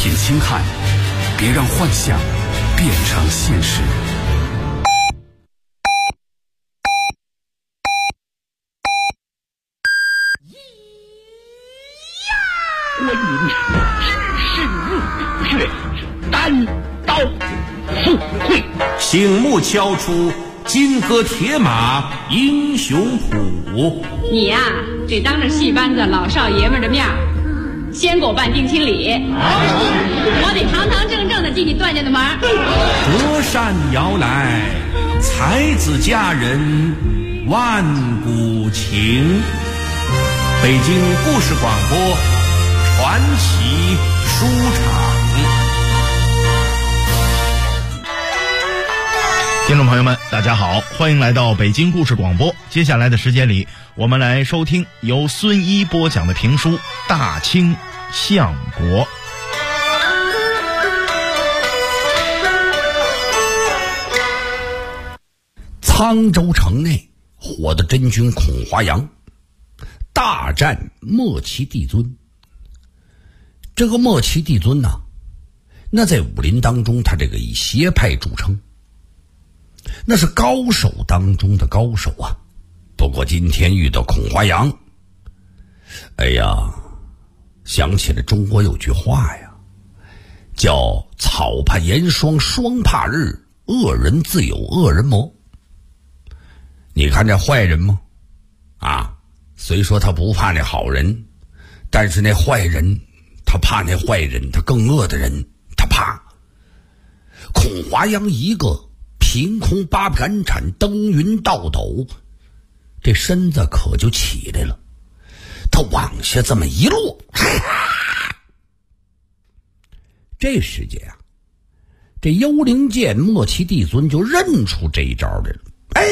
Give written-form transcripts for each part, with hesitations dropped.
品星汉，别让幻想变成现实。 关云只身入血，单刀赴会。 醒目敲出金戈铁马英雄谱。 你呀，得当着戏班子老少爷们的面先给我办定亲礼，我得堂堂正正的进你段家的门。 隔山摇来，才子佳人万古情。北京故事广播传奇书场。 听众朋友们大家好，欢迎来到北京故事广播。接下来的时间里，我们来收听由孙一播讲的评书《大清相国》。 沧州城内，火的真君孔华阳大战莫奇帝尊。这个莫奇帝尊呢，那在武林当中他这个以邪派著称，那是高手当中的高手啊。不过今天遇到孔华阳，哎呀，想起了中国有句话呀，叫草怕严霜霜怕日，恶人自有恶人磨。你看这坏人吗？啊，虽说他不怕那好人，但是那坏人他怕那坏人，他更恶的人他怕。孔华阳一个凭空八盘铲，登云倒斗，这身子可就起来了，他往下这么一落，这时间啊，这幽灵剑莫奇帝尊就认出这一招来了。哎，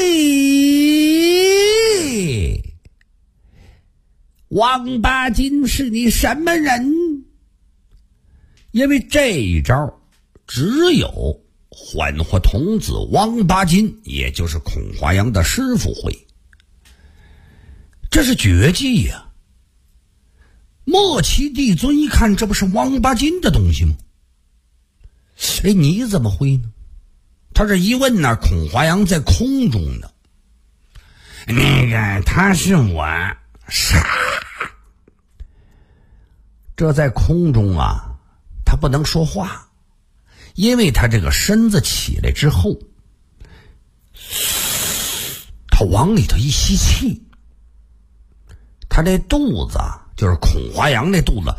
王八金是你什么人？因为这一招只有幻化童子王八金，也就是孔华阳的师傅会，这是绝技呀。莫奇帝尊一看，这不是王八金的东西吗？哎，你怎么会呢？他这一问呢，孔华阳在空中呢。那个他是我杀。这在空中啊，他不能说话，因为他这个身子起来之后，他往里头一吸气，他这肚子啊，就是孔华阳那肚子，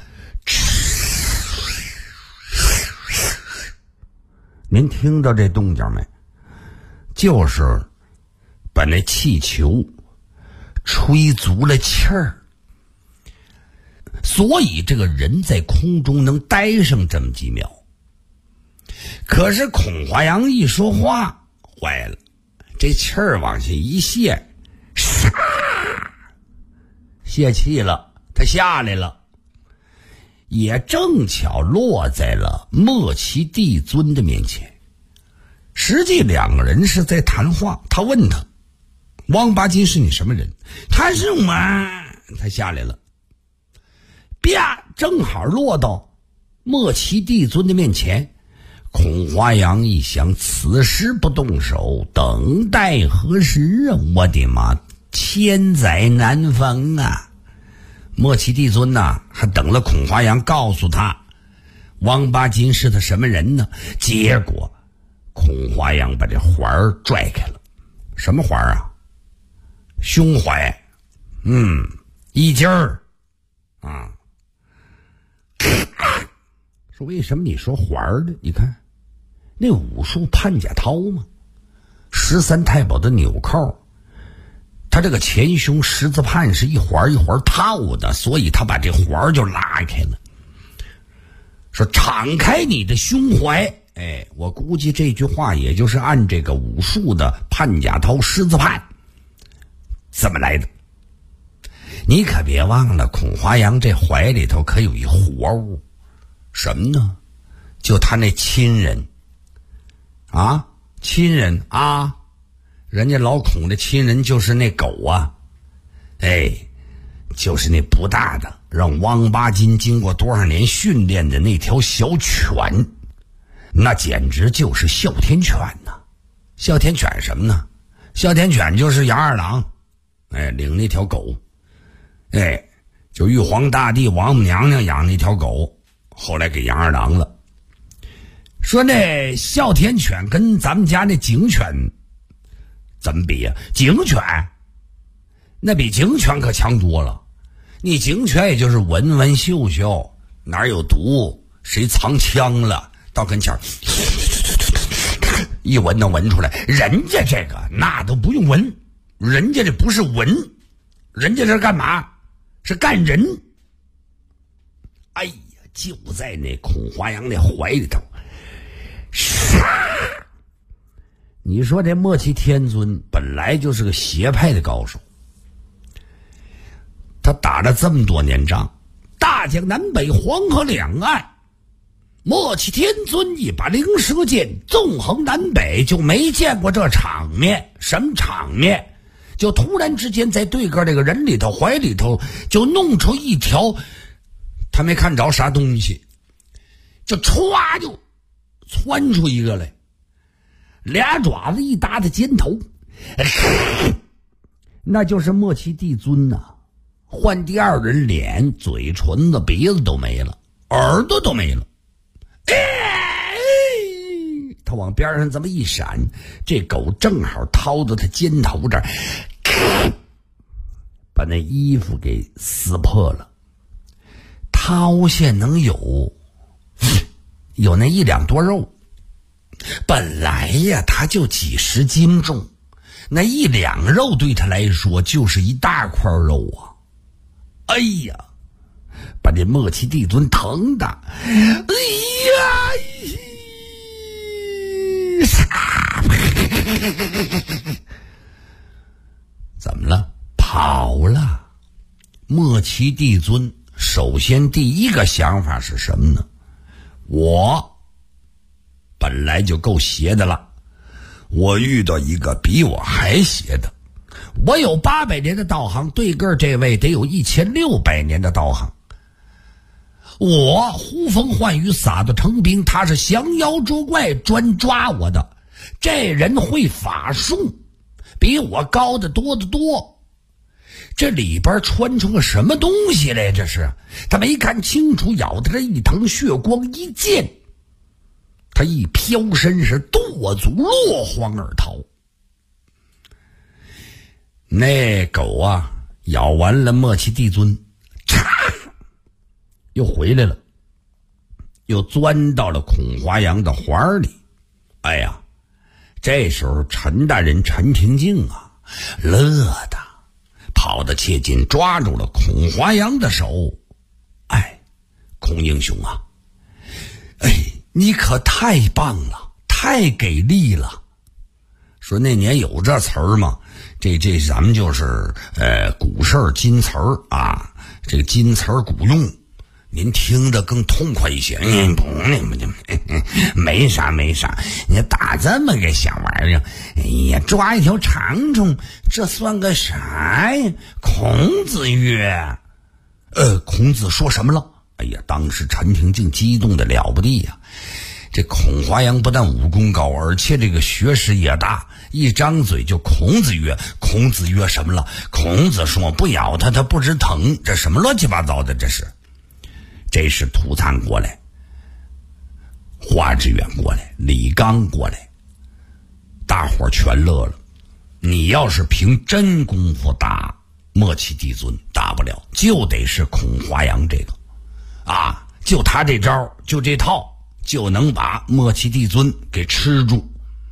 您听到这动静没？就是把那气球吹足了气儿，所以这个人在空中能待上这么几秒。可是孔华阳一说话，坏了，这气儿往下一泄，泄气了，他下来了，也正巧落在了莫奇帝尊的面前。实际两个人是在谈话，他问他，王八金是你什么人？他是我，他下来了，啪，正好落到莫奇帝尊的面前。孔华阳一想，此时不动手，等待何时啊？我的妈，千载难逢啊！莫奇帝尊呐，还等了孔华阳告诉他王八金是他什么人呢？结果孔华阳把这环儿拽开了。什么环儿啊？胸怀，一筋儿啊。说为什么你说环儿呢？你看那武术潘家涛嘛，13太保的纽扣，他这个前胸十字判是一环一环套的，所以他把这环就拉开了。说敞开你的胸怀，哎，我估计这句话也就是按这个武术的潘家涛十字判怎么来的。你可别忘了，孔华阳这怀里头可有一活物，什么呢？就他那亲人啊，亲人啊，人家老孔的亲人就是那狗啊，哎，就是那不大的让王八筋经过多少年训练的那条小犬，那简直就是哮天犬呐！哮天犬什么呢？哮天犬就是杨二郎，领那条狗，就玉皇大帝王母娘娘养那条狗，后来给杨二郎了。说那哮天犬跟咱们家那警犬怎么比呀？警犬那比警犬可强多了。你警犬也就是闻闻嗅嗅哪有毒，谁藏枪了，到跟前一闻能闻出来。人家这个那都不用闻，人家这不是闻，人家这是干嘛？是干人。哎呀，就在那孔华阳那怀里头，你说这默契天尊本来就是个邪派的高手，他打了这么多年仗，大江南北黄河两岸，默契天尊一把灵蛇剑纵横南北，就没见过这场面。什么场面？就突然之间在对个这个人里头怀里头就弄出一条，他没看着啥东西，就歘就窜出一个来，俩爪子一搭的肩头，那就是默契帝尊呐。换第二人脸、嘴唇子、鼻子都没了，耳朵都没了。他往边上这么一闪，这狗正好掏到他肩头这儿，把那衣服给撕破了，掏下能有那1两多肉。本来呀他就几十斤重，那1两肉对他来说就是一大块肉啊。哎呀，把这默契帝尊疼的，怎么了？跑了。默契帝尊首先第一个想法是什么呢？我本来就够邪的了，我遇到一个比我还邪的。我有800年的道行，对个这位得有1600年的道行。我呼风唤雨，撒的成兵，他是降妖捉怪，专抓我的。这人会法术，比我高的多得多。这里边穿出个什么东西来？这是他没看清楚，咬的这一腾血光一剑，他一飘身是跺足落荒而逃。那狗啊，咬完了默契帝尊，又回来了，又钻到了孔华阳的环里。哎呀，这时候陈大人陈廷敬啊，乐的跑得切近，抓住了孔华阳的手。哎，孔英雄啊，你可太棒了，太给力了。说那年有这词儿吗？这咱们就是古事儿金词儿啊，这个金词儿古用，您听得更痛快一些。没啥，你打这么个小玩意儿，哎呀，抓一条长虫，这算个啥呀？孔子曰，孔子说什么了？哎呀，当时陈廷敬激动的了不地呀。这孔华阳不但武功高，而且这个学识也大，一张嘴就孔子曰。孔子曰什么了？孔子说不咬他，他不知疼。这什么乱七八糟的？这是涂灿过来，华志远过来，李刚过来，大伙儿全乐了。你要是凭真功夫打默契帝尊，打不了，就得是孔华阳这个啊，就他这招，就这套，就能把默契帝尊给吃住。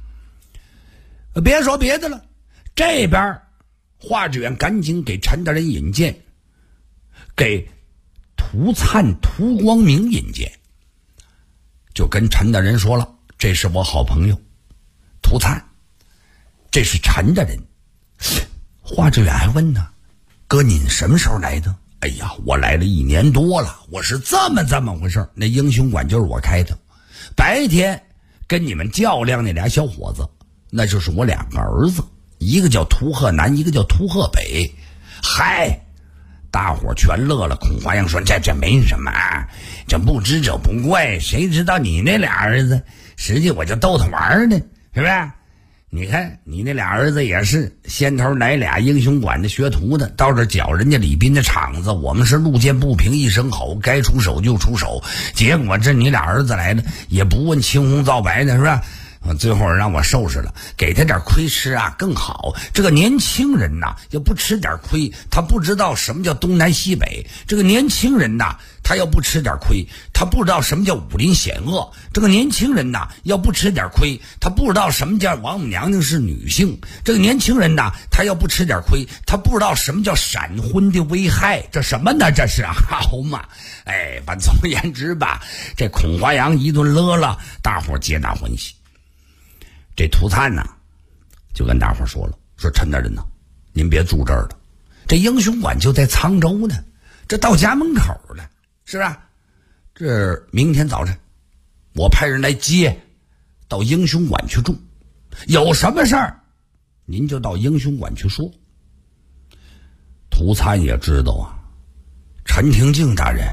别说别的了，这边华志远赶紧给陈大人引荐，给涂灿、涂光明引荐，就跟陈大人说了，这是我好朋友涂灿，这是陈大人。华志远还问呢，哥您什么时候来的？哎呀，我来了1年多了，我是这么回事。那英雄馆就是我开的，白天跟你们较量那俩小伙子，那就是我2个儿子，一个叫涂鹤南，一个叫涂鹤北。嗨， 大伙全乐了。孔华阳说：“这没什么，这不知者不怪，谁知道你那俩儿子？实际我就逗他玩呢，是不是？你看你那俩儿子也是先头来俩英雄馆的学徒的，到这搅人家李斌的场子，我们是路见不平一声吼，该出手就出手。结果这你俩儿子来了，也不问青红皂白的，是吧？最后让我收拾了，给他点亏吃啊更好。这个年轻人呐，要不吃点亏，他不知道什么叫东南西北。这个年轻人呐，他要不吃点亏，他不知道什么叫武林险恶。这个年轻人呐，要不吃点亏，他不知道什么叫王母娘娘是女性。这个年轻人呐，他要不吃点亏，他不知道什么叫闪婚的危害。这什么呢？这是好嘛？反总而言之吧，这孔华阳一顿乐了，大伙皆大欢喜。这涂灿呢，就跟大伙说了，说陈大人呢，您别住这儿了，这英雄馆就在沧州呢，这到家门口了，是吧？这明天早晨，我派人来接，到英雄馆去住，有什么事儿，您就到英雄馆去说。涂灿也知道啊，陈廷敬大人，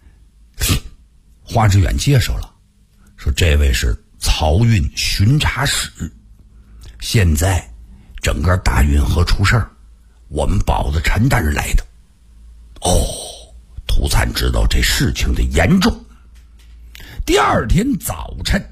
华志远介绍了，说这位是漕运巡查使，现在整个大运河出事儿，我们保着陈大人来的。涂灿知道这事情的严重。第二天早晨，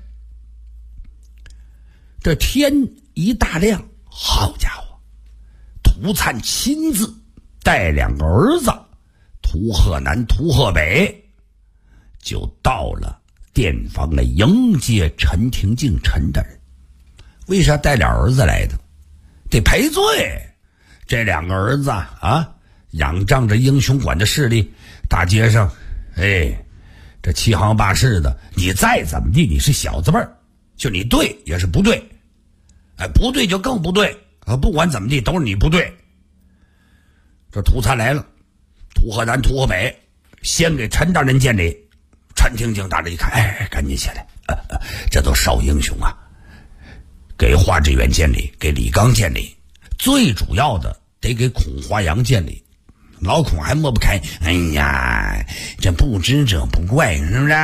这天一大亮，好家伙，涂灿亲自带两个儿子涂鹤南、涂鹤北，就到了店房来迎接陈廷敬陈大人。为啥带俩儿子来的？得赔罪。这两个儿子啊，仰仗着英雄馆的势力，大街上这七行八式的，你再怎么地你是小子辈儿，就你对也是不对，不对就更不对，不管怎么地都是你不对。这涂灿来了，涂鹤南、涂鹤北先给陈大人见礼。陈廷敬大人一看，赶紧起来，这都少英雄啊，给华志远见礼，给李刚见礼，最主要的得给孔华阳见礼。老孔还抹不开，哎呀，这不知者不怪，是不是？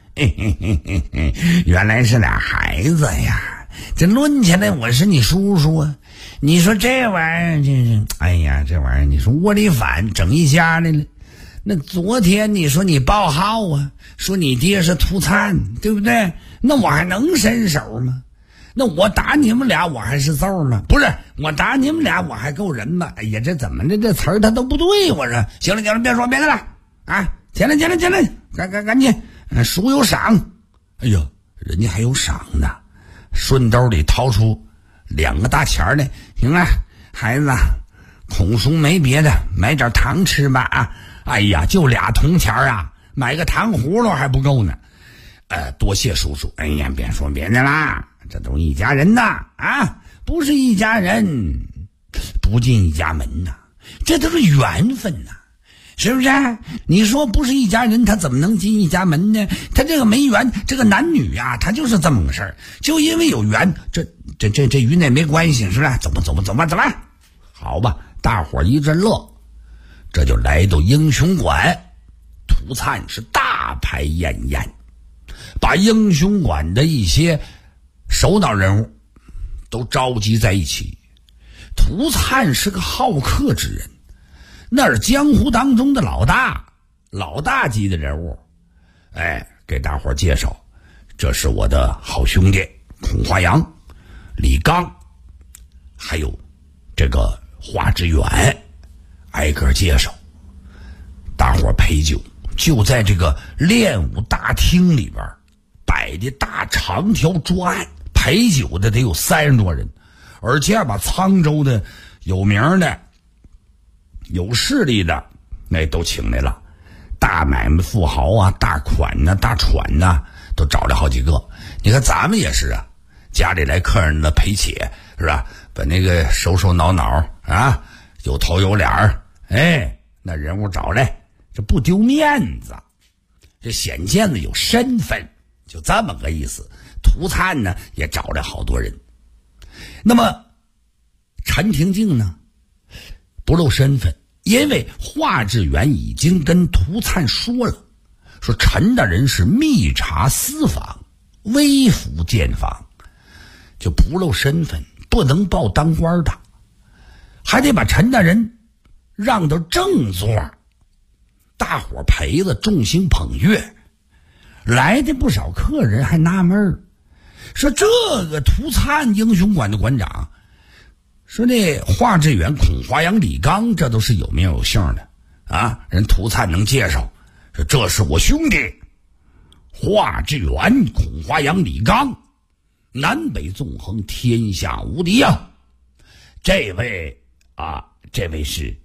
原来是俩孩子呀，这论起来我是你叔叔啊。你说这玩意儿真是，哎呀，这玩意儿你说窝里反，整一家来了。那昨天你说你报号啊，说你爹是涂灿，对不对？那我还能伸手吗？那我打你们俩我还是揍吗？不是，我打你们俩我还够人吗？哎呀，这怎么的，这词儿他都不对。我说行了，别说别的了啊！起来，赶紧，叔有赏。哎呦，人家还有赏呢，顺兜里掏出2个大钱来。行了，孩子，孔叔没别的，买点糖吃吧啊！哎呀，就2铜钱啊，买个糖葫芦还不够呢。多谢叔叔。哎呀，别说别的啦，这都一家人呐啊！不是一家人不进一家门呐，这都是缘分呐，是不是？你说不是一家人，他怎么能进一家门呢？他这个没缘，这个男女啊，他就是这么个事儿。就因为有缘，这与那没关系，是不是？走吧，好吧，大伙一阵乐，这就来到英雄馆。涂灿是大排宴宴，把英雄馆的一些首脑人物都召集在一起。涂灿是个好客之人，那是江湖当中的老大级的人物。给大伙介绍，这是我的好兄弟孔华阳、李刚，还有这个华志远，挨个介绍。大伙陪酒，就在这个练武大厅里边摆的大长条桌案，陪酒的得有30多人，而且把沧州的有名的有势力的那都请来了，大买卖富豪啊，大款啊，大船啊，都找了好几个。你看咱们也是啊，家里来客人的陪且，是吧？把那个手脑啊，有头有脸儿，那人物找来，这不丢面子，这显见了有身份，就这么个意思。涂灿呢也找了好多人。那么陈廷敬呢不露身份， 因为华志远已经跟涂灿说了，说陈大人是密查私访，微服建访，就不露身份，不能报当官的，还得把陈大人让到正座，大伙陪着众星捧月。来的不少客人还纳闷，说这个涂灿英雄馆的馆长，说那华志远、孔华阳、李刚，这都是有名有姓的啊。人涂灿能介绍，说这是我兄弟华志远、孔华阳、李刚，南北纵横，天下无敌呀。这位是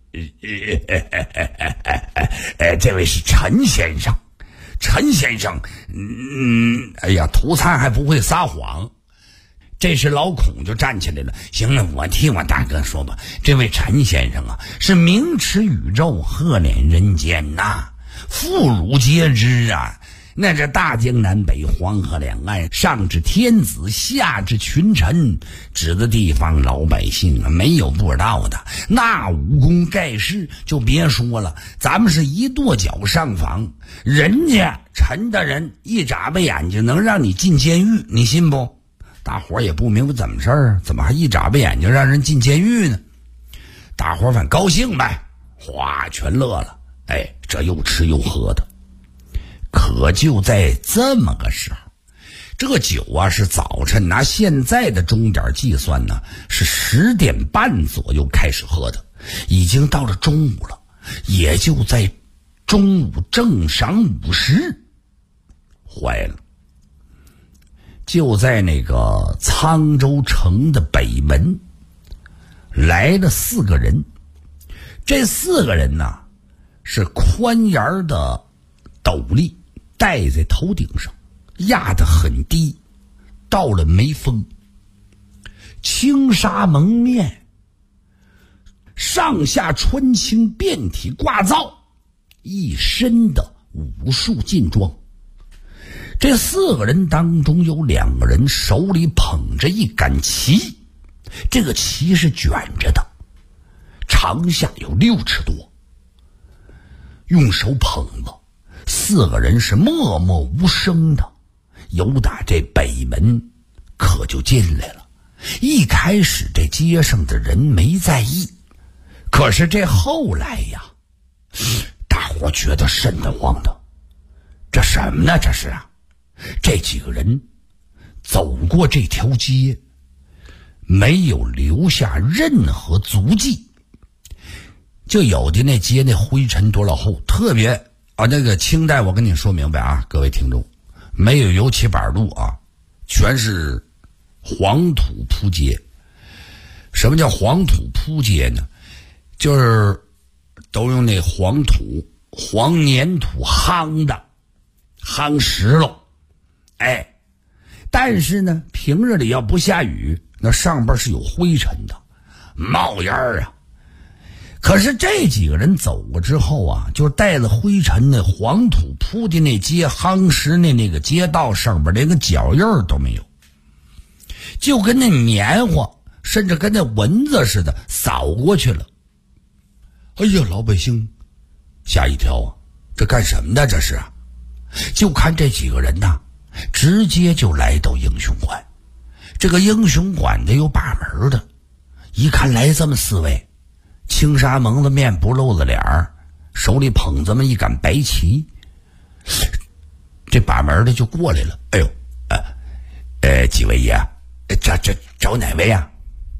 这位是陈先生。陈先生，哎呀，涂灿还不会撒谎。这时老孔就站起来了，行了，我替我大哥说吧，这位陈先生啊，是名驰宇宙，鹤脸人间呐，妇孺皆知啊。那这大江南北，黄河两岸，上至天子，下至群臣，指的地方老百姓啊，没有不知道的。那武功盖世就别说了，咱们是一跺脚上访，人家陈大人一眨巴眼睛能让你进监狱，你信不？大伙也不明白怎么事儿，怎么还一眨巴眼睛让人进监狱呢？大伙反高兴呗，哗，全乐了。哎，这又吃又喝的。可就在这么个时候，这个酒啊是早晨，拿现在的钟点计算呢，是10点半左右开始喝的，已经到了中午了。也就在中午正晌午时，坏了，就在那个沧州城的北门来了4个人。这4个人呢，是宽檐的斗笠戴在头顶上，压得很低，到了眉峰，轻纱蒙面，上下穿青，遍体挂皂，一身的武术劲装。这4个人当中有2个人手里捧着一杆旗，这个旗是卷着的，长下有6尺多，用手捧着。4个人是默默无声的，由打这北门可就进来了。一开始这街上的人没在意，可是这后来呀，大伙觉得瘆得慌的。这什么呢？这是啊，这几个人走过这条街，没有留下任何足迹。就有的那街那灰尘多老厚，特别啊，那个清代我跟你说明白啊，各位听众，没有油漆板路啊，全是黄土铺街。什么叫黄土铺街呢？就是都用那黄土、黄粘土夯的，夯实了。哎，但是呢，平日里要不下雨，那上边是有灰尘的，冒烟啊。可是这几个人走过之后啊，就带了灰尘的黄土铺的那街夯实的那个街道上边连个脚印都没有，就跟那棉花甚至跟那蚊子似的扫过去了。哎呀，老百姓吓一跳啊，这干什么的这是啊？就看这几个人呐，直接就来到英雄馆。这个英雄馆的有把门的，一看来这么4位，轻纱蒙着面，不露着脸儿，手里捧这么一杆白旗，这把门的就过来了。哎呦，几位爷，找哪位啊？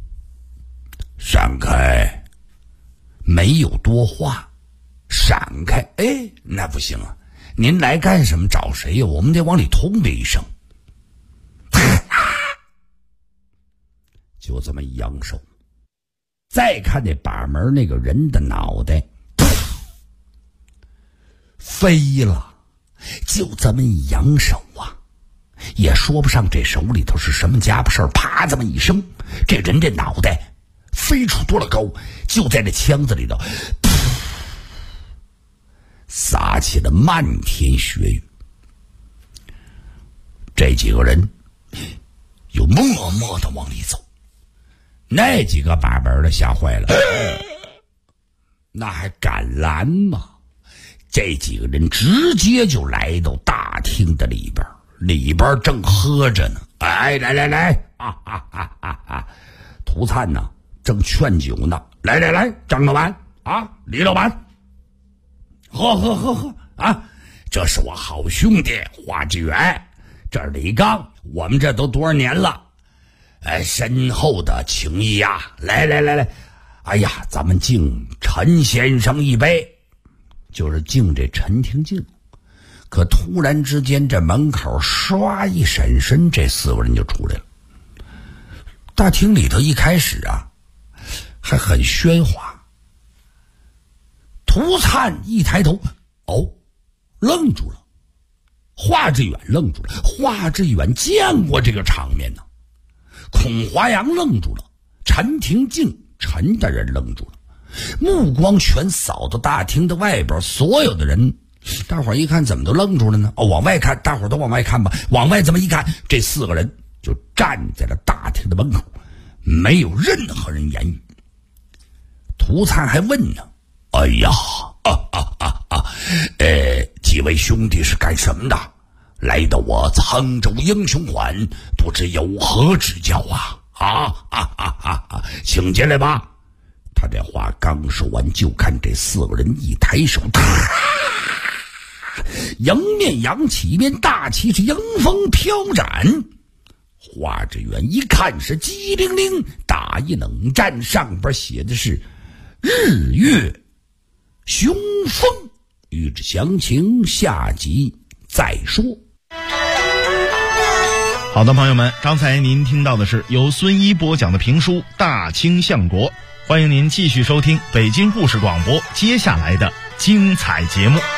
闪开！没有多话，闪开！哎，那不行啊！您来干什么？找谁呀？我们得往里通禀一声。就这么一扬手，再看那把门那个人的脑袋飞了，就这么一扬手啊，也说不上这手里头是什么家伙事儿，啪这么一声，这人这脑袋飞出多了高，就在这腔子里头洒起了漫天血雨。这几个人又默默地往里走，那几个把门的吓坏了， 那还敢拦吗？这几个人直接就来到大厅的里边，里边正喝着呢。哎，来涂灿呢正劝酒呢。来，张老板啊，李老板，喝啊！这是我好兄弟华志远，这是李刚，我们这都多少年了，深厚的情谊呀！来，哎呀，咱们敬陈先生一杯，就是敬这陈廷敬。可突然之间，这门口唰一闪身，这4个人就出来了。大厅里头一开始啊，还很喧哗。涂灿一抬头，愣住了。华志远愣住了，华志远见过这个场面呢。孔华阳愣住了，陈廷敬陈大人愣住了，目光全扫到大厅的外边，所有的人，大伙儿一看怎么都愣住了呢？往外看，大伙儿都往外看吧。往外这么一看，这4个人就站在了大厅的门口，没有任何人言语。涂灿还问呢：“哎呀，几位兄弟是干什么的？来到我沧州英雄馆，不知有何指教啊？请进来吧。”他这话刚说完，就看这4个人一抬手，迎面扬起一面大旗，是迎风飘展。华志远一看是机灵灵打一冷战，上边写的是日月雄风。欲知详情，下集再说。 好的，朋友们，刚才您听到的是由孙一播讲的评书《大清相国》，欢迎您继续收听北京故事广播接下来的精彩节目。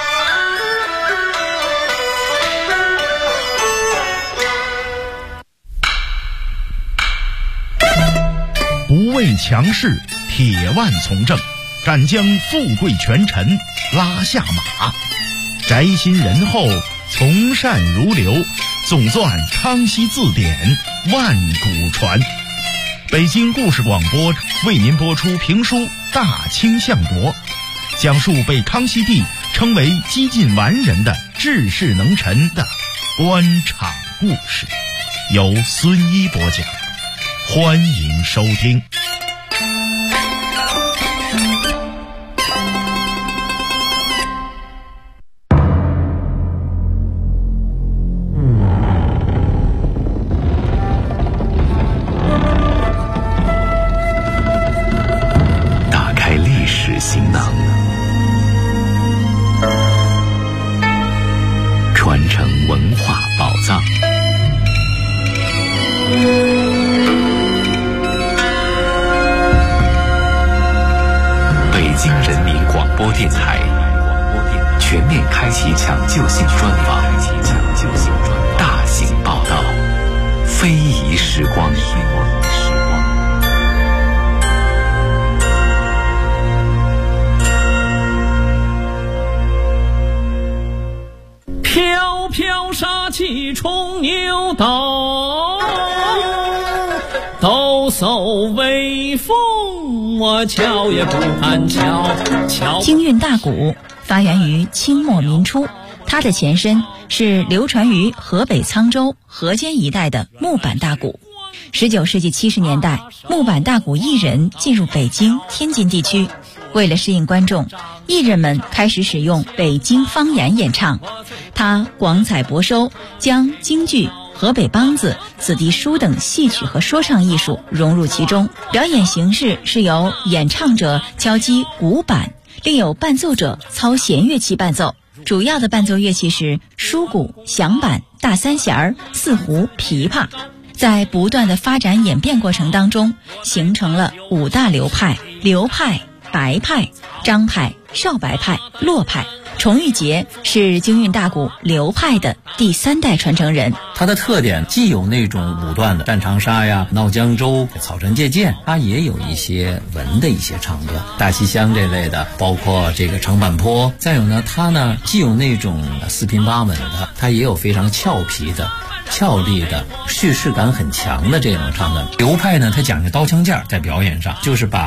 不畏强势，铁腕从政，敢将富贵权臣拉下马，宅心仁厚，从善如流，总算康熙字典，万古传。北京故事广播为您播出评书《大清相国》，讲述被康熙帝称为几近完人的治世能臣的官场故事，由孙一播讲，欢迎收听。 行囊，传承文化宝藏。北京人民广播电台全面开启抢救性专访，大型报道，非遗时光。 飘飘杀气冲牛刀，抖擞威风，我瞧也不敢瞧。 京韵大鼓发源于清末民初，它的前身是流传于河北沧州、河间一带的木板大鼓。19世纪70年代，木板大鼓艺人进入北京、天津地区，为了适应观众，艺人们开始使用北京方言演唱。他广采博收，将京剧、河北梆子、子弟书等戏曲和说唱艺术融入其中。表演形式是由演唱者敲击鼓板，另有伴奏者操弦乐器伴奏。主要的伴奏乐器是书鼓、响板、大三弦、四胡、琵琶。在不断的发展演变过程当中，形成了5大流派：刘派、白派、张派、少白派、骆派。崇玉杰是京韵大鼓刘派的第3代传承人。 它的特点既有那种武断的战长沙呀、闹江州、草船借箭，它也有一些文的一些唱歌，大西厢这类的，包括这个长坂坡。再有呢，它呢既有那种四平八稳的，它也有非常俏皮的、俏丽的，叙事感很强的这种唱的。刘派呢，它讲究刀枪剑，在表演上就是把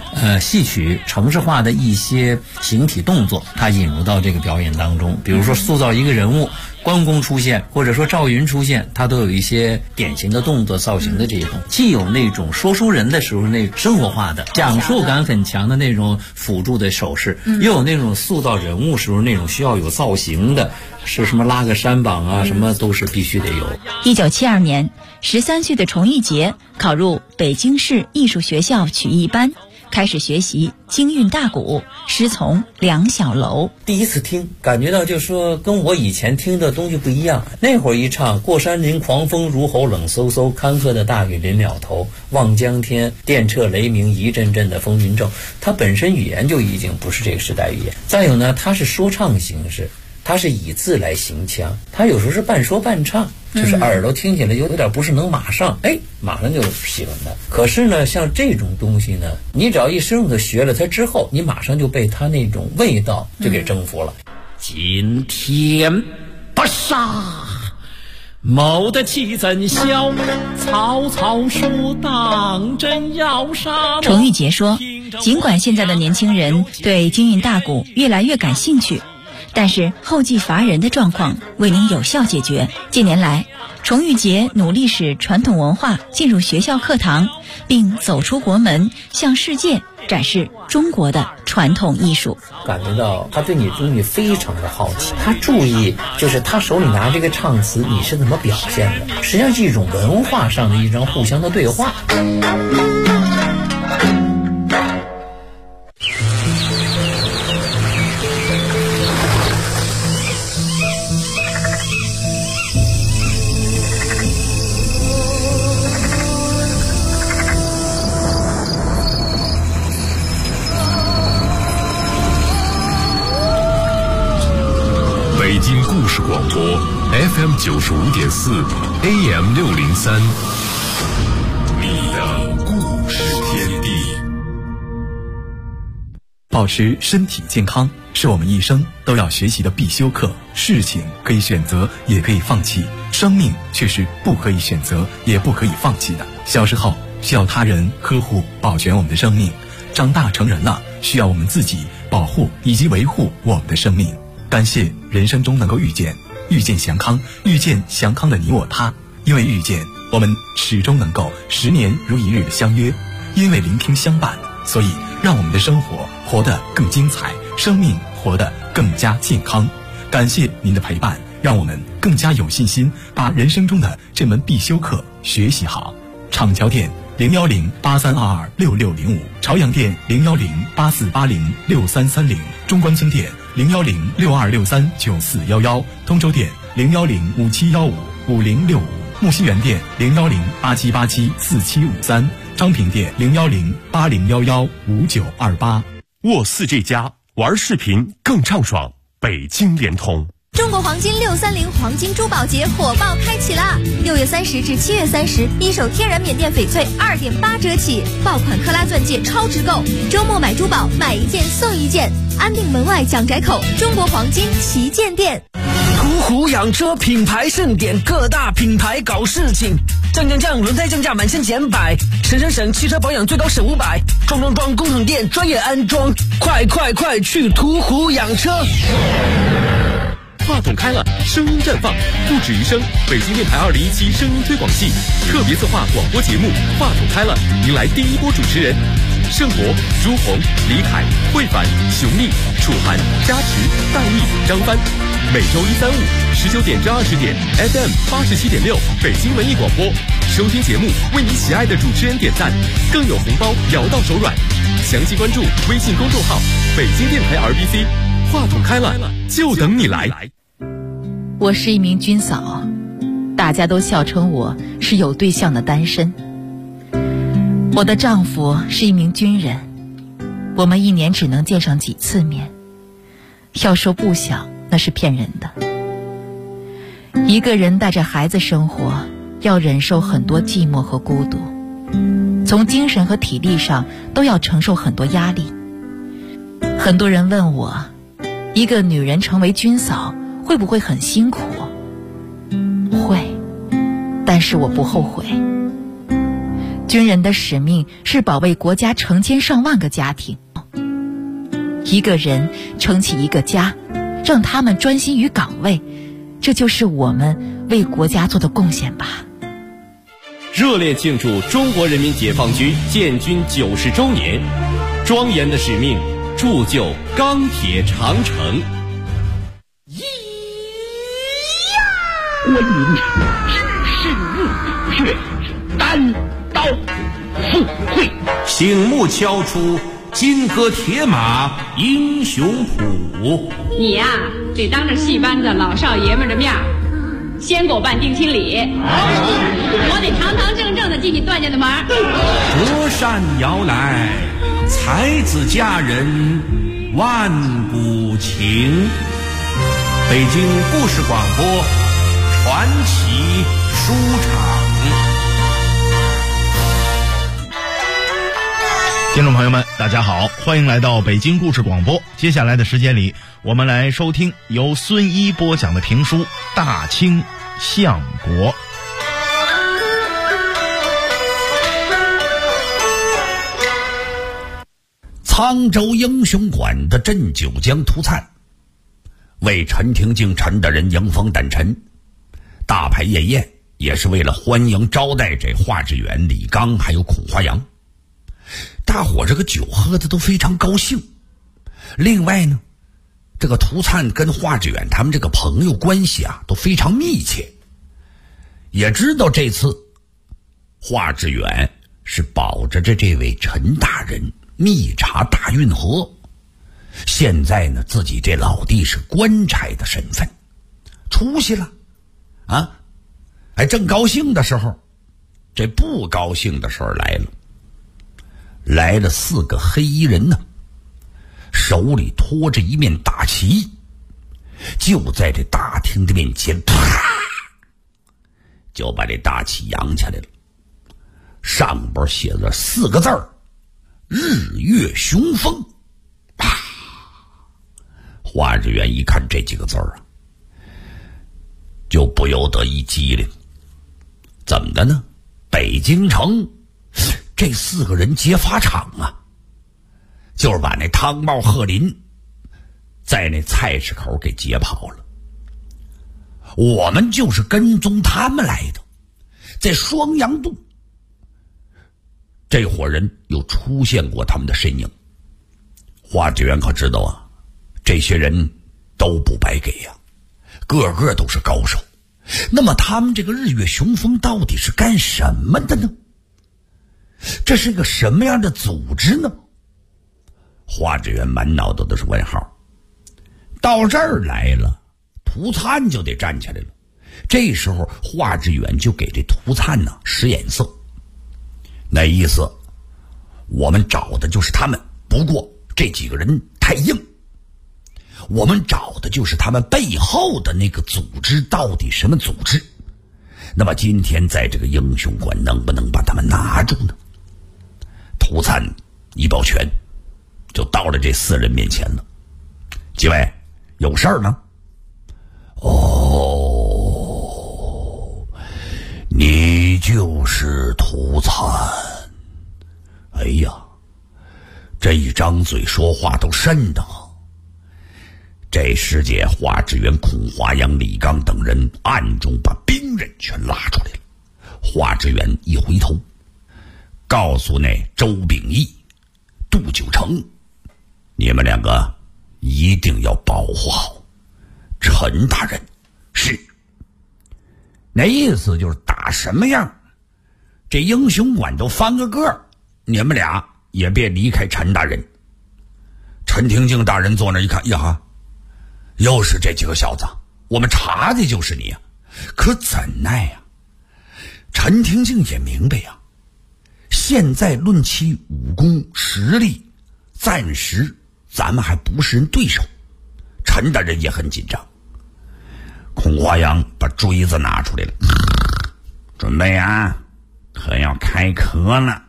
戏曲程式化的一些形体动作，它引入到这个表演当中。比如说塑造一个人物，关公出现，或者说赵云出现，它都有一些典型的动作造型的这种，既有那种说书人的时候那生活化的讲述感很强的那种辅助的手势，又有那种塑造人物时候那种需要有造型的，是什么拉个山膀啊，什么都是必须得有。 1972年，13岁的崇玉杰考入北京市艺术学校曲艺班，开始学习京韵大鼓，师从梁小楼。 第一次听，感觉到就是说跟我以前听的东西不一样。那会儿一唱过山林狂风如吼，冷飕飕，坎坷的大雨临了头，望江天，电掣雷鸣，一阵阵的风云骤。它本身语言就已经不是这个时代语言。再有呢，它是说唱形式，它是以字来行腔，它有时候是半说半唱，就是耳朵听起来有点不是能马上就喜欢它。可是呢，像这种东西呢，你只要一深入的学了它之后，你马上就被它那种味道就给征服了。 今天不杀，谋得其怎消？曹操说当真要杀。 崇玉杰说，尽管现在的年轻人对京韵大鼓越来越感兴趣，但是后继乏人的状况未能有效解决。近年来，崇玉杰努力使传统文化进入学校课堂，并走出国门，向世界展示中国的传统艺术。 感觉到他对你东西非常的好奇，他注意就是他手里拿这个唱词你是怎么表现的，实际上是一种文化上的一种互相的对话。 北京故事广播 FM 95.4 AM 603，你的故事天地。 保持身体健康是我们一生都要学习的必修课。事情可以选择，也可以放弃，生命却是不可以选择，也不可以放弃的。小时候需要他人呵护保全我们的生命，长大成人了需要我们自己保护以及维护我们的生命。感谢人生中能够遇见祥康，遇见祥康的你我他。因为遇见，我们始终能够10年如一日的相约；因为聆听相伴，所以让我们的生活活得更精彩，生命活得更加健康。感谢您的陪伴，让我们更加有信心把人生中的这门必修课学习好。厂桥店01083226605，朝阳店01084806330，中关村店01062639411，通州店01057155065，木樨园店01087874753，昌平店01080115928。 沃4G+玩视频更畅爽，北京联通。 中国黄金630黄金珠宝节火爆开启啦！6月30至7月30，一手天然缅甸翡翠2.8折起，爆款克拉钻戒超值购，周末买珠宝买1件送1件，安定门外蒋窄口中国黄金旗舰店。 途虎养车品牌盛典，各大品牌搞事情，降轮胎降价满身减100，省汽车保养最高省500，装工程店专业安装，快去途虎养车！ 话筒开了，声音绽放，不止于声。北京电台2017声音推广季特别策划广播节目《话筒开了》，迎来第一波主持人盛博、朱红、李凯、慧凡、熊丽、楚涵、加持、戴毅、张帆。每周1、3、5 19点至20点 FM 87.6北京文艺广播，收听节目为你喜爱的主持人点赞，更有红包摇到手软。详细关注微信公众号北京电台 RBC， 话筒开了，就等你来。 我是一名军嫂，大家都笑称我是有对象的单身。我的丈夫是一名军人，我们1年只能见上几次面，要说不想那是骗人的。一个人带着孩子生活，要忍受很多寂寞和孤独，从精神和体力上都要承受很多压力。很多人问我，一个女人成为军嫂会不会很辛苦？会，但是我不后悔。 军人的使命是保卫国家成千上万个家庭，一个人撑起一个家，让他们专心于岗位，这就是我们为国家做的贡献吧。 热烈庆祝中国人民解放军建军90周年，庄严的使命铸就钢铁长城。 关云只身入血，单刀赴会， 醒目敲出金戈铁马英雄谱。 你呀，得当着戏班子老少爷们的面先给我办定亲礼，我得堂堂正正的进你段家的门。 隔山摇来，才子佳人万古情。北京故事广播传奇书场。 听众朋友们，大家好，欢迎来到北京故事广播。接下来的时间里，我们来收听由孙一播讲的评书《大清相国》。 沧州英雄馆的镇九江涂灿为陈廷敬陈大人迎风诞辰，大排夜宴也是为了欢迎招待这华志远、李刚还有孔华阳。大伙这个酒喝的都非常高兴。另外呢，这个涂灿跟华志远他们这个朋友关系啊都非常密切，也知道这次华志远是保着这位陈大人密查大运河，现在呢自己这老弟是官差的身份出息了啊！还正高兴的时候，这不高兴的时候来了4个黑衣人呢，手里拖着一面大旗，就在这大厅的面前，啪，就把这大旗扬起来了，上边写了4个字儿：日月雄风。啪！华志远一看这几个字儿啊，就不由得一激灵。怎么的呢？北京城这4个人劫法场啊，就是把那汤茂、贺林在那菜市口给劫跑了。我们就是跟踪他们来的，在双阳渡这伙人又出现过他们的身影。华志远可知道啊，这些人都不白给呀，个个都是高手。那么他们这个日月雄风到底是干什么的呢？这是个什么样的组织呢？华志远满脑子都是问号。到这儿来了，涂灿就得站起来了。这时候华志远就给这涂灿呢使眼色，那意思我们找的就是他们，不过这几个人太硬，我们找的就是他们背后的那个组织到底什么组织。那么今天在这个英雄馆能不能把他们拿住呢？涂灿一抱拳就到了这4人面前了。几位有事儿呢？哦，你就是涂灿。哎呀，这一张嘴说话都瘆得慌。这时节华志远、孔华阳、李刚等人暗中把兵人全拉出来了。华志远一回头告诉那周秉义、杜九成，你们2个一定要保护好陈大人。是。那意思就是打什么样这英雄馆都翻个个，你们俩也别离开陈大人。陈廷敬大人坐那一看，呀，又是这几个小子，我们查的就是你啊！可怎奈呀？陈廷敬也明白呀，现在论其武功实力，暂时咱们还不是人对手。陈大人也很紧张。孔华阳把锥子拿出来了，准备啊，可要开壳了。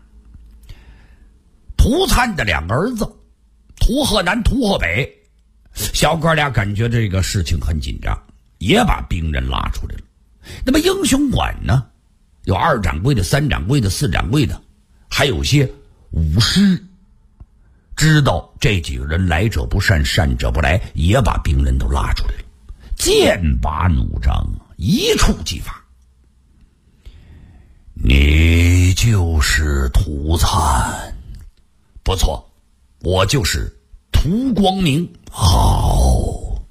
涂灿的2个儿子，涂鹤南、涂鹤北，小哥俩感觉这个事情很紧张，也把兵人拉出来了。那么英雄馆呢，有2掌柜的、3掌柜的、4掌柜的， 还有些武师知道这几个人来者不善，善者不来，也把兵人都拉出来了，剑拔弩张，一触即发。你就是涂灿？不错，我就是涂光明。好，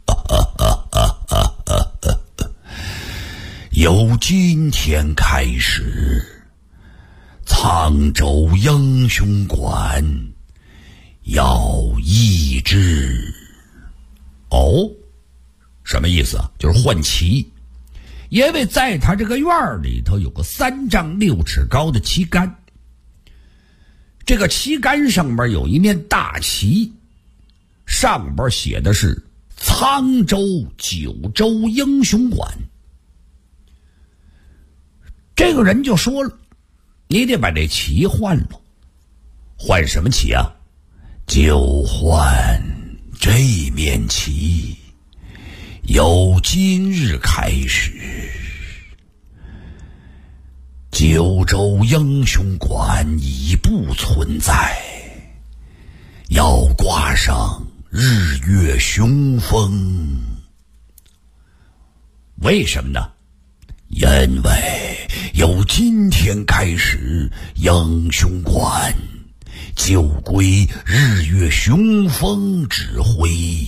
由今天开始，沧州英雄馆要易帜。哦，什么意思啊？就是换旗。因为在他这个院里头有个3丈6尺高的旗杆，这个旗杆上面有一面大旗，上边写的是沧州9州英雄馆。这个人就说了，你得把这旗换了。换什么旗啊？就换这面旗。由今日开始，9州英雄馆已不存在，要挂上日月雄风。为什么呢？因为由今天开始，英雄馆就归日月雄风指挥。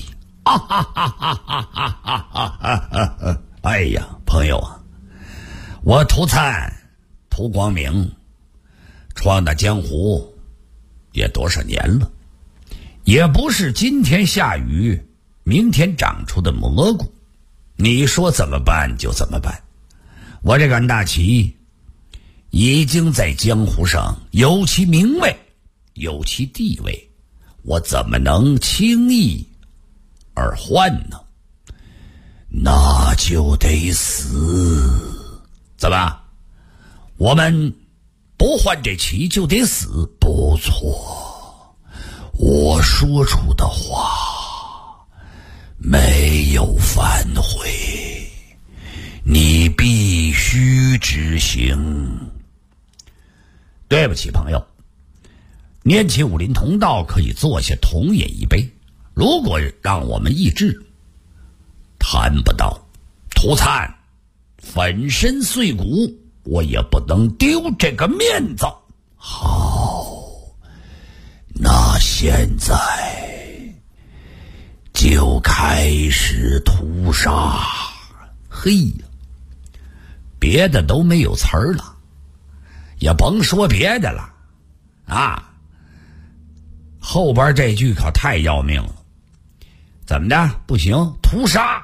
哎呀，朋友啊，我涂灿、涂光明闯荡江湖也多少年了，也不是今天下雨明天长出的蘑菇，你说怎么办就怎么办。我这杆大旗已经在江湖上有其名位，有其地位，我怎么能轻易而换呢？那就得死。怎么？我们不换这旗就得死？不错，我说出的话没有反悔，你必须执行。对不起，朋友，念起武林同道，可以坐下同饮一杯。如果让我们易帜，谈不到。涂灿粉身碎骨，我也不能丢这个面子。好，那现在就开始屠杀。嘿呀，别的都没有词儿了，也甭说别的了啊！后边这句可太要命了。怎么的？不行，屠杀！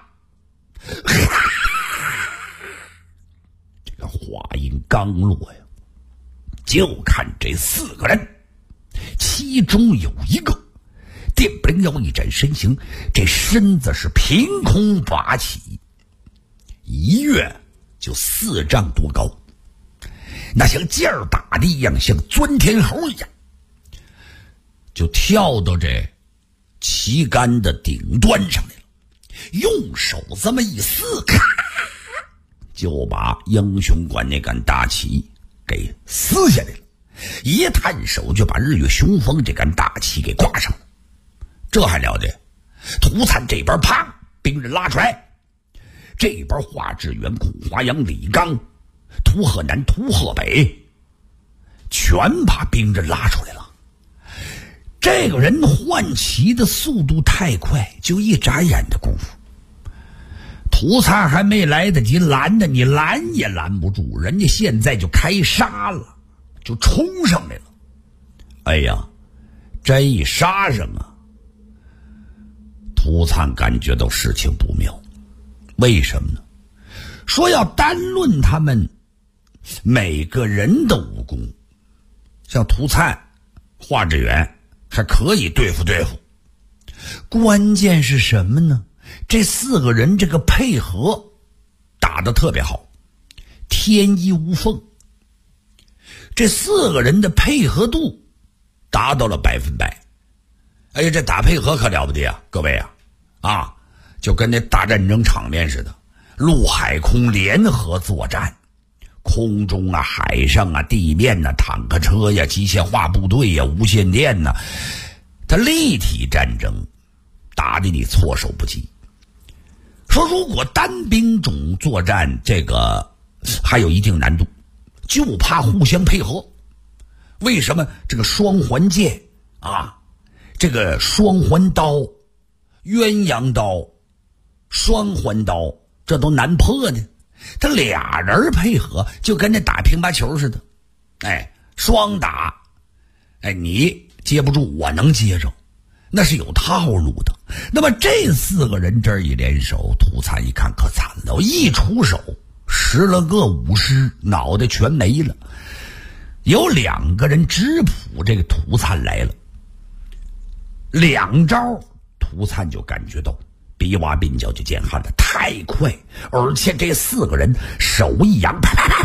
这个话音刚落呀，就看这4个人，其中有一个电不灵腰一展身形，这身子是凭空拔起，一跃就4丈多高，那像劲儿打的一样，像钻天猴一样，就跳到这旗杆的顶端上来了，用手这么一撕，咔，就把英雄馆那杆大旗给撕下来了，一探手就把日月雄风这杆大旗给挂上了。这还了得？涂灿这边啪，兵人拉出来，这边华志远、孔华阳、李刚、涂河南、涂河北全把兵人拉出来了。这个人换旗的速度太快，就一眨眼的功夫，涂灿还没来得及拦的，你拦也拦不住，人家现在就开杀了，就冲上来了。哎呀，这一杀上啊，涂灿感觉到事情不妙。为什么呢？说要单论他们每个人的武功，像涂灿、华志远还可以对付对付，关键是什么呢？这4个人这个配合打得特别好，天衣无缝。这4个人的配合度达到了100%。哎呀，这打配合可了不得啊，各位啊，就跟那大战争场面似的，陆海空联合作战， 空中啊、海上啊、地面啊、坦克车呀、机械化部队呀、无线电呐，它立体战争打得你措手不及。说如果单兵种作战，这个还有一定难度，就怕互相配合。为什么这个双环剑啊，这个双环刀、鸳鸯刀、双环刀，这都难破呢？他俩人配合就跟那打乒乓球似的，双打，你接不住，我能接着，那是有套路的。那么这4个人这一联手，涂灿一看可惨了，一出手10了个武师脑袋全没了。有2个人直扑这个涂灿来了，2招涂灿就感觉到鼻洼鬓角就见汗了，太快，而且这4个人手一扬，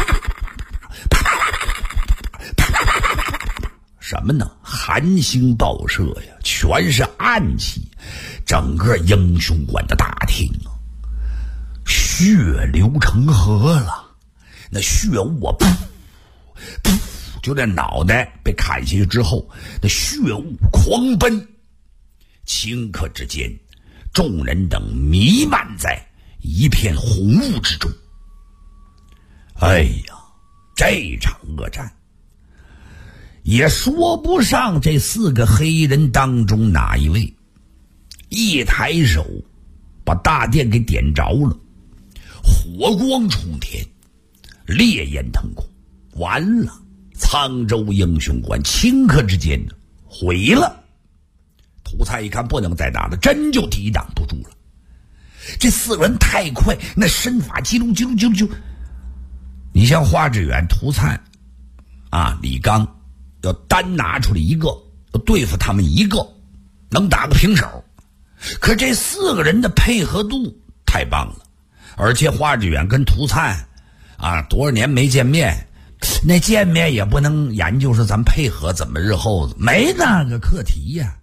什么呢？寒星爆射呀，全是暗器，整个英雄馆的大厅啊，血流成河了，那血雾啊，噗，就那脑袋被砍下去之后，那血雾狂奔，顷刻之间，众人等弥漫在一片红雾之中。哎呀，这场恶战也说不上这4个黑人当中哪一位一抬手把大殿给点着了，火光冲天，烈焰腾空，完了，沧州英雄馆顷刻之间毁了。涂灿一看不能再打了，真就抵挡不住了。这4个人太快，那身法叽噜叽噜叽噜叽噜。你像华志远、涂灿啊、李刚，要单拿出来一个，要对付他们一个，能打个平手。可这4个人的配合度太棒了，而且华志远跟涂灿啊，多少年没见面，那见面也不能研究说咱配合怎么日后，没那个课题呀。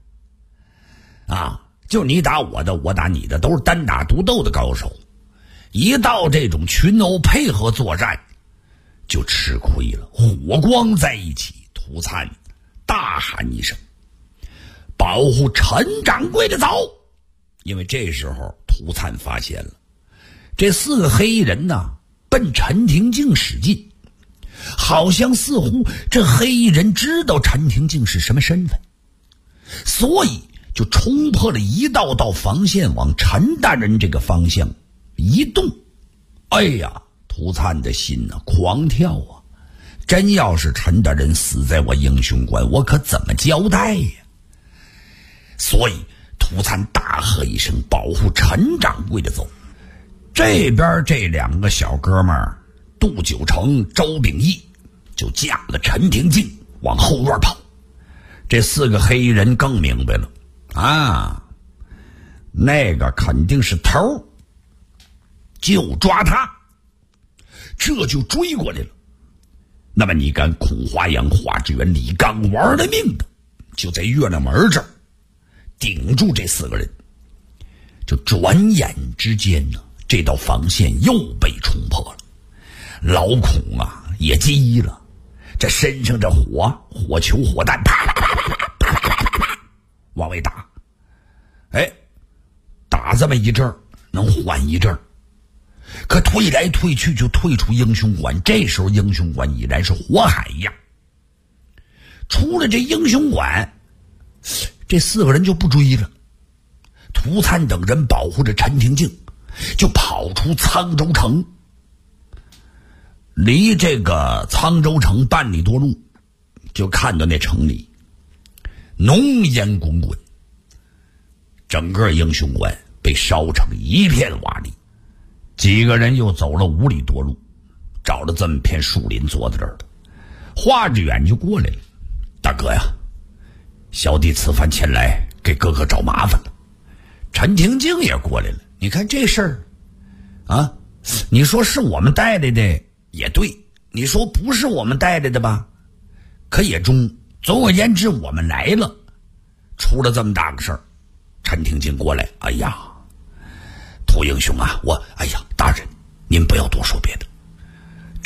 就你打我的，我打你的，都是单打独斗的高手。一到这种群殴配合作战，就吃亏了。火光在一起，涂灿大喊一声：“保护陈掌柜的走！”因为这时候涂灿发现了，这4个黑衣人呢，奔陈廷敬使劲，好像似乎这黑衣人知道陈廷敬是什么身份，所以就冲破了一道道防线，往陈大人这个方向移动。哎呀，涂灿的心呢狂跳啊！真要是陈大人死在我英雄馆，我可怎么交代呀？所以涂灿大喝一声：“保护陈掌柜的走！”这边这2个小哥们儿杜九成、周秉义就架了陈廷敬往后院跑。这4个黑衣人更明白了啊，那个肯定是头，就抓他，这就追过来了。那么你看孔华阳、华志远、李刚玩了命的，就在月亮门这儿顶住这4个人。就转眼之间呢，这道防线又被冲破了。老孔啊也急了，这身上这火球火弹啪啪啪啪啪啪啪啪往外打，打这么一阵儿能缓一阵儿，可退来退去就退出英雄馆。这时候英雄馆已然是火海一样。出了这英雄馆，这4个人就不追了。涂灿等人保护着陈廷敬，就跑出沧州城。离这个沧州城半里多路，就看到那城里浓烟滚滚，整个英雄馆被烧成一片瓦砾。几个人又走了5里多路，找了这么片树林坐在这儿的。华志远就过来了：“大哥呀，小弟此番前来给哥哥找麻烦了。”陈廷敬也过来了：“你看这事儿啊，你说是我们带来的也对，你说不是我们带来的吧，可也中。总而言之，我们来了，出了这么大个事儿。”陈廷敬过来：“哎呀，涂英雄啊，大人您不要多说别的，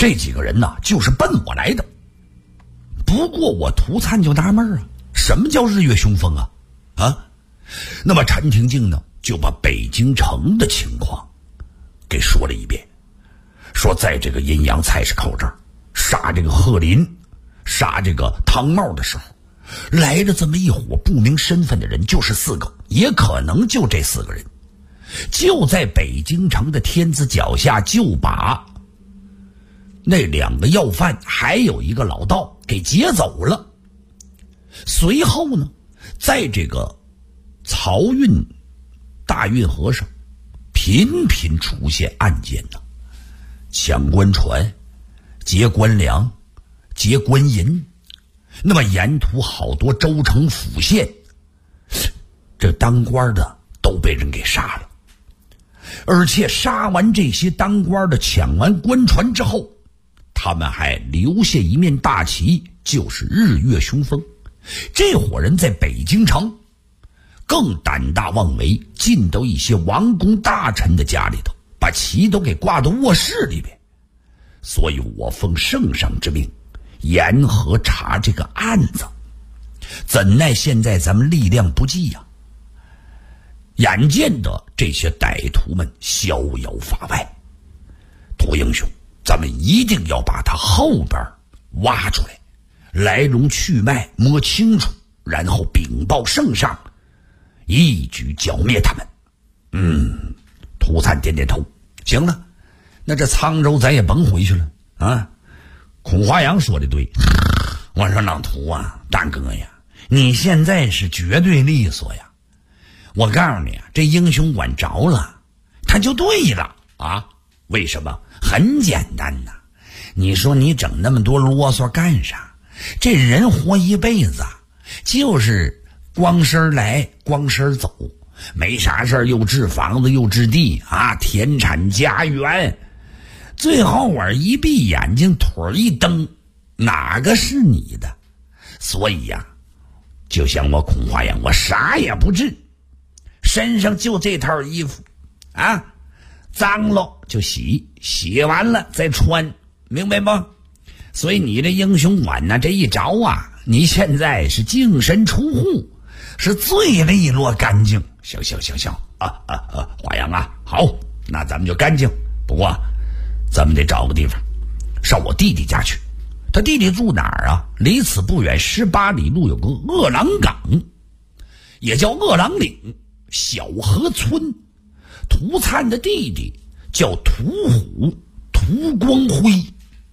这几个人呢就是奔我来的。不过我涂灿就纳闷啊，什么叫日月凶风啊？那么陈廷敬呢就把北京城的情况给说了一遍，说在这个阴阳菜市口这儿杀这个贺林，杀这个汤茂的时候，来了这么一伙不明身份的人，就是4个，也可能就这4个人，就在北京城的天子脚下，就把那2个要犯还有一个老道给劫走了。随后呢，在这个漕运大运河上频频出现案件呢，抢官船、劫官粮、劫官银。那么沿途好多州城府县，这当官的都被人给杀了。而且杀完这些当官的，抢完官船之后，他们还留下一面大旗，就是日月凶风。这伙人在北京城更胆大妄为，进到一些王公大臣的家里头，把旗都给挂到卧室里边。所以我奉圣上之命，严核查这个案子。怎奈现在咱们力量不济呀，眼见的这些歹徒们逍遥法外。涂英雄，咱们一定要把他后边挖出来，来龙去脉摸清楚，然后禀报圣上，一举剿灭他们。涂灿点点头，行了，那这沧州咱也甭回去了啊。孔华阳说的对，我说老涂啊，大哥呀，你现在是绝对利索呀。我告诉你啊，这英雄管着了，他就对了啊。为什么？很简单呐，你说你整那么多啰嗦干啥？这人活一辈子就是光身来光身走，没啥事儿，又置房子又置地啊，田产家园，最后我一闭眼睛腿一蹬，哪个是你的？所以呀，就像我孔华阳，我啥也不治，身上就这套衣服啊，脏了就洗，洗完了再穿，明白吗？所以你这英雄馆呢，这一着啊，你现在是净身出户，是最利落干净。行华阳啊，好，那咱们就干净。不过咱们得找个地方上我弟弟家去。他弟弟住哪儿啊？离此不远18里路有个鄂郎岗，也叫鄂郎岭小河村。涂灿的弟弟叫屠虎，涂光辉。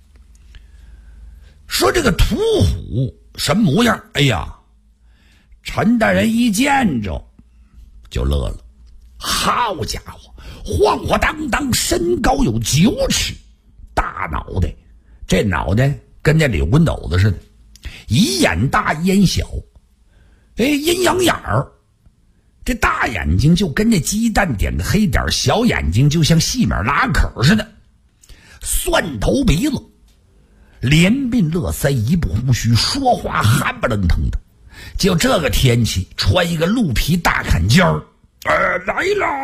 说这个屠虎什么模样？哎呀，陈大人一见着就乐了。好家伙，晃晃荡荡，身高有9尺，大脑袋，这脑袋跟那柳棍斗子似的，一眼大一眼小，阴阳眼儿。这大眼睛就跟这鸡蛋点个黑点，小眼睛就像细面拉口似的，蒜头鼻子，连鬓乐腮，一不胡须，说话憨不愣腾的。就这个天气，穿一个鹿皮大坎肩儿，来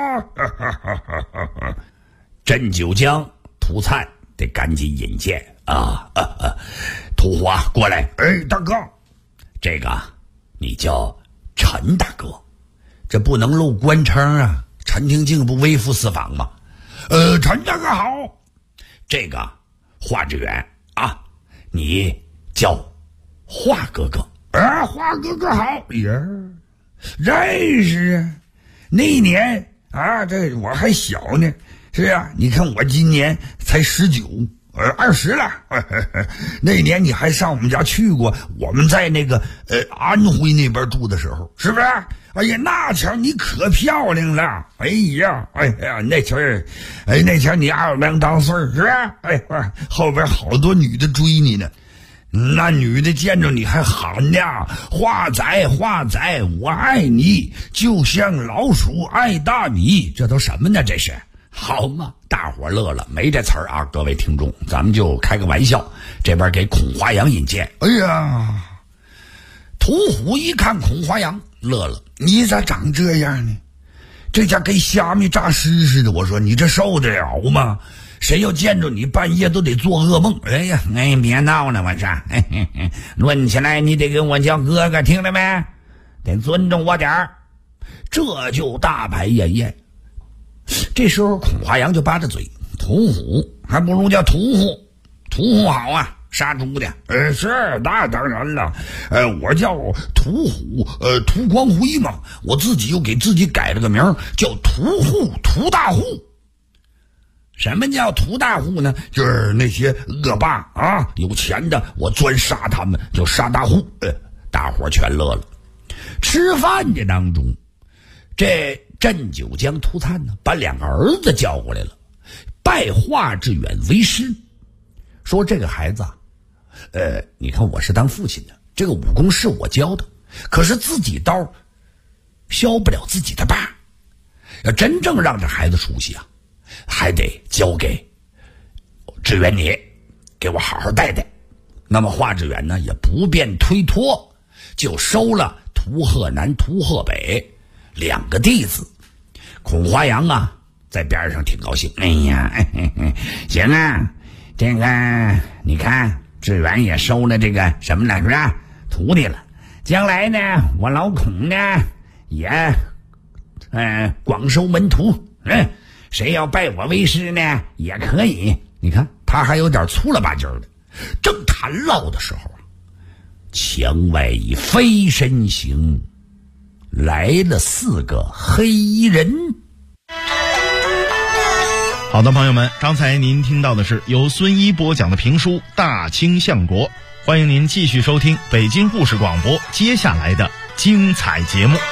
了！镇九江，涂灿得赶紧引荐啊！涂华过来，大哥，这个你叫陈大哥。这不能露官称啊，陈廷敬不微服私访吗？陈大哥好。这个华志远啊，你叫华哥哥。华哥哥好呀，认识啊。那年啊，这我还小呢，是啊，你看我今年才19。20了，那年你还上我们家去过，我们在那个安徽那边住的时候，是不是？哎呀，那前你可漂亮了，哎呀，那前你22当岁是吧？后边好多女的追你呢，那女的见着你还喊呀，华仔华仔，我爱你，就像老鼠爱大米，这都什么呢？这是。好嘛，大伙乐了，没这词儿啊，各位听众，咱们就开个玩笑。这边给孔华阳引荐。哎呀，屠虎一看孔华阳，乐了，你咋长这样呢？这家跟虾米诈尸似的。我说你这受得了吗？ 谁要见着你半夜都得做噩梦。 哎呀，别闹了，我这论起来你得跟我叫哥哥，听着没？得尊重我点儿。 这就大白艳艳。这时候孔华阳就扒着嘴，屠虎还不如叫屠户，屠户好啊，杀猪的。 是，那当然了。 我叫屠虎，屠光辉嘛，我自己又给自己改了个名叫屠户，屠大户。什么叫屠大户呢？就是那些恶霸啊，有钱的我专杀他们，叫杀大户。大伙全乐了。吃饭的当中，这镇九江涂灿呢，把两个儿子叫过来了，拜华志远为师，说这个孩子啊，你看我是当父亲的，这个武功是我教的，可是自己刀削不了自己的爸，要真正让这孩子熟悉啊，还得交给志远你，给我好好带带。那么华志远呢，也不便推脱，就收了屠鹤南、屠鹤北两个弟子。孔华阳啊，在边上挺高兴。 哎呀，行啊，这个你看，志远也收了这个什么了，是吧？徒弟了。将来呢，我老孔呢，也广收门徒。谁要拜我为师呢，也可以。 你看他还有点粗了吧唧的。正谈唠的时候啊，墙外以飞身行，来了4个黑衣人。 好的，朋友们，刚才您听到的是由孙一播讲的评书《大清相国》，欢迎您继续收听北京故事广播接下来的精彩节目。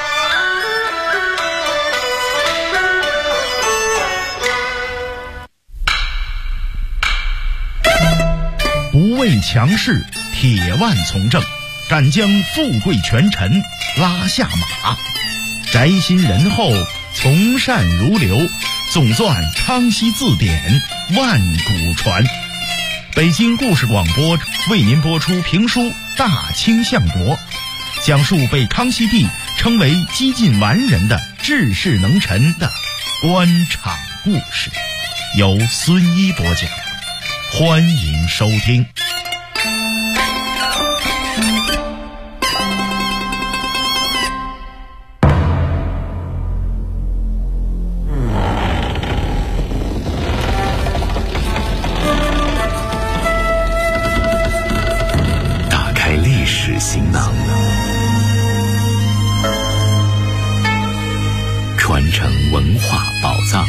不畏强势，铁腕从政，敢将富贵权臣拉下马，宅心仁厚，从善如流，总算康熙字典，万古传。北京故事广播为您播出评书《大清相国》，讲述被康熙帝称为几近完人的治世能臣的官场故事，由孙一播讲，欢迎收听。 行囊，传承文化宝藏。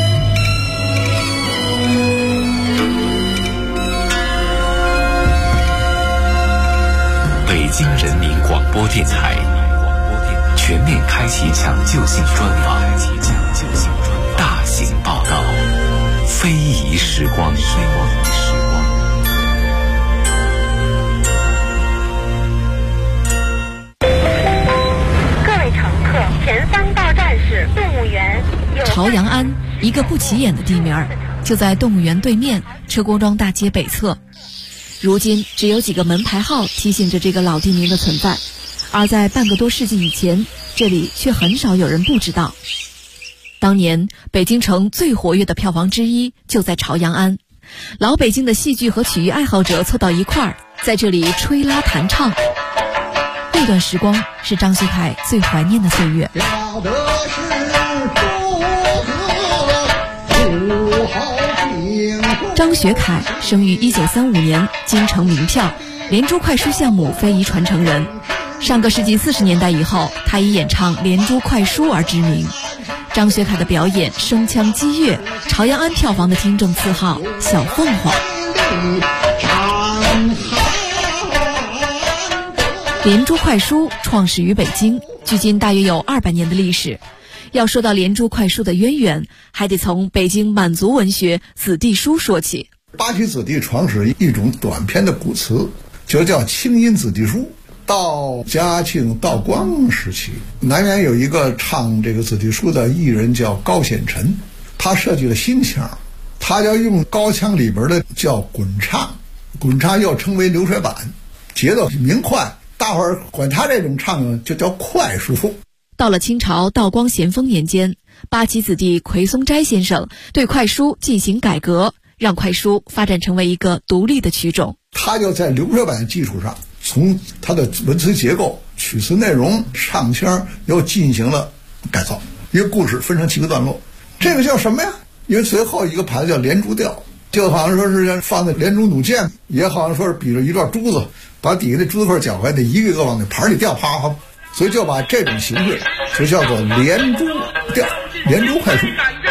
北京人民广播电台全面开启抢救性专访，大型报道，非遗时光。 前3到站是动物园。 朝阳庵，一个不起眼的地名，就在动物园对面车公庄大街北侧。如今只有几个门牌号提醒着这个老地名的存在，而在半个多世纪以前，这里却很少有人不知道。当年北京城最活跃的票房之一就在朝阳庵，老北京的戏剧和曲艺爱好者凑到一块儿，在这里吹拉弹唱。那段时光是张学凯最怀念的岁月。张学凯生于1935年，京城名票，连珠快书项目非遗传承人。上个世纪40年代以后，他以演唱连珠快书而知名。张学凯的表演声腔激越，朝阳庵票房的听众赐号小凤凰。连珠快书创始于北京，距今大约有200年的历史。要说到连珠快书的渊源，还得从北京满族文学子弟书说起。 八旗子弟创始一种短篇的古词，就叫清音子弟书。到嘉庆、道光时期，南园有一个唱这个子弟书的艺人叫高显臣，他设计了新腔，他要用高腔里边的叫滚唱，滚唱又称为流水板，节奏明快，大伙儿管他这种唱就叫快书。 到了清朝道光咸丰年间，八旗子弟奎松斋先生对快书进行改革， 让快书发展成为一个独立的曲种。 他就在流水版基础上，从他的文词结构、曲词内容、唱腔又进行了改造。一个故事分成7个段落，这个叫什么呀？因为最后一个盘叫连珠调，就好像说是放在连珠弩箭，也好像说是比着一段珠子，把底下的珠子块搅开，得一个一个往那盘里掉，啪啪，所以就把这种形式就叫做连珠调、连珠快书。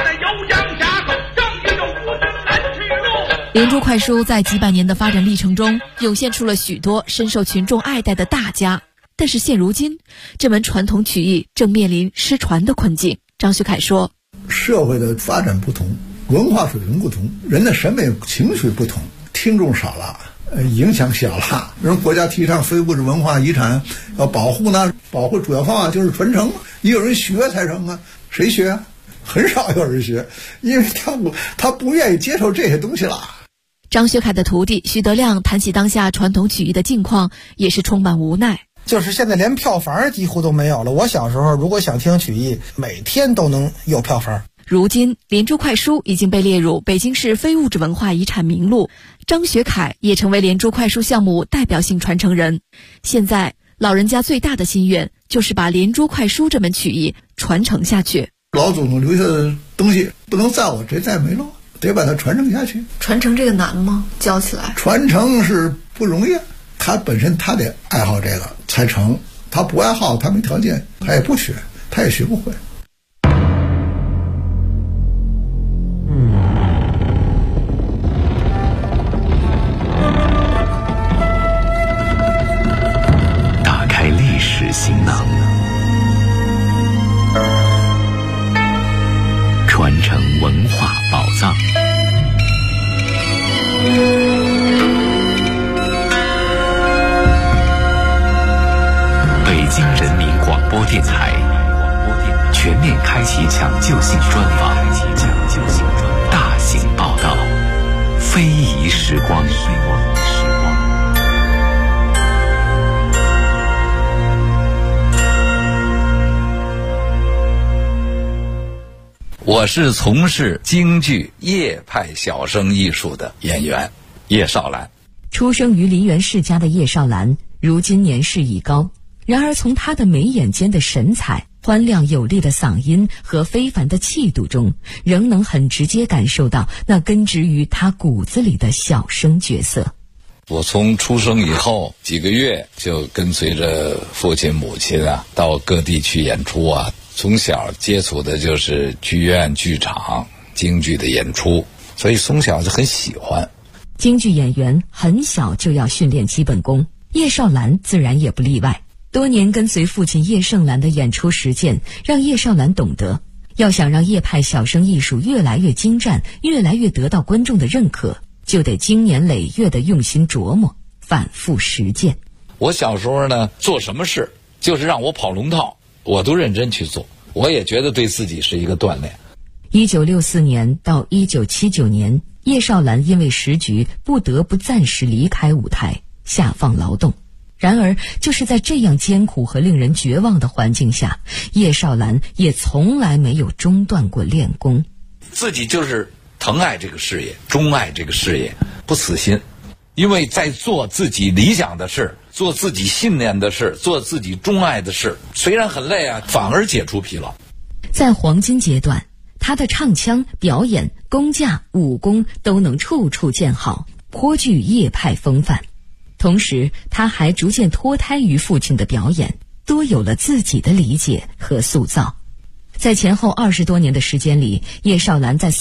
连珠快书在几百年的发展历程中，涌现出了许多深受群众爱戴的大家。但是现如今，这门传统曲艺正面临失传的困境。张学凯说， 社会的发展不同，文化水平不同，人的审美情绪不同，听众少了，影响小了。人国家提倡非物质文化遗产要保护呢，保护主要方法就是传承，也有人学才成啊。谁学啊？很少有人学，因为他不愿意接受这些东西了。 张学凯的徒弟徐德亮谈起当下传统曲艺的境况，也是充满无奈。 就是现在连票房几乎都没有了。我小时候如果想听曲艺，每天都能有票房。 如今连珠快书已经被列入北京市非物质文化遗产名录，张学凯也成为连珠快书项目代表性传承人。现在老人家最大的心愿就是把连珠快书这门曲艺传承下去。 老祖宗留下的东西不能在我这代没了，得把它传承下去。 传承这个难吗？教起来传承是不容易，他本身他得爱好这个才成，他不爱好，他没条件，他也不学，他也学不会。 打开历史行囊，传承文化宝藏。北京人民广播电台全面开启抢救性专访，大型报道，非遗时光。 我是从事京剧叶派小生艺术的演员叶绍兰。 出生于梨园世家的叶绍兰，如今年事已高，然而从他的眉眼间的神采、欢亮有力的嗓音和非凡的气度中，仍能很直接感受到那根植于他骨子里的小生角色。 我从出生以后几个月就跟随着父亲母亲到各地去演出从小接触的就是剧院、剧场、京剧的演出，所以从小就很喜欢。 京剧演员很小就要训练基本功，叶绍兰自然也不例外。多年跟随父亲叶盛兰的演出实践，让叶绍兰懂得，要想让叶派小生艺术越来越精湛，越来越得到观众的认可，就得经年累月的用心琢磨，反复实践。 我小时候呢，做什么事就是让我跑龙套，我都认真去做，我也觉得对自己是一个锻炼。 1964年到1979年，叶绍兰因为时局不得不暂时离开舞台，下放劳动。然而就是在这样艰苦和令人绝望的环境下，叶绍兰也从来没有中断过练功。 自己就是疼爱这个事业，钟爱这个事业，不死心。因为在做自己理想的事，做自己信念的事，做自己钟爱的事，虽然很累反而解除疲劳。 在黄金阶段，他的唱腔、表演、功架、武功都能处处见好，颇具叶派风范。同时他还逐渐脱胎于父亲的表演，多有了自己的理解和塑造。在前后20多年的时间里，叶绍兰在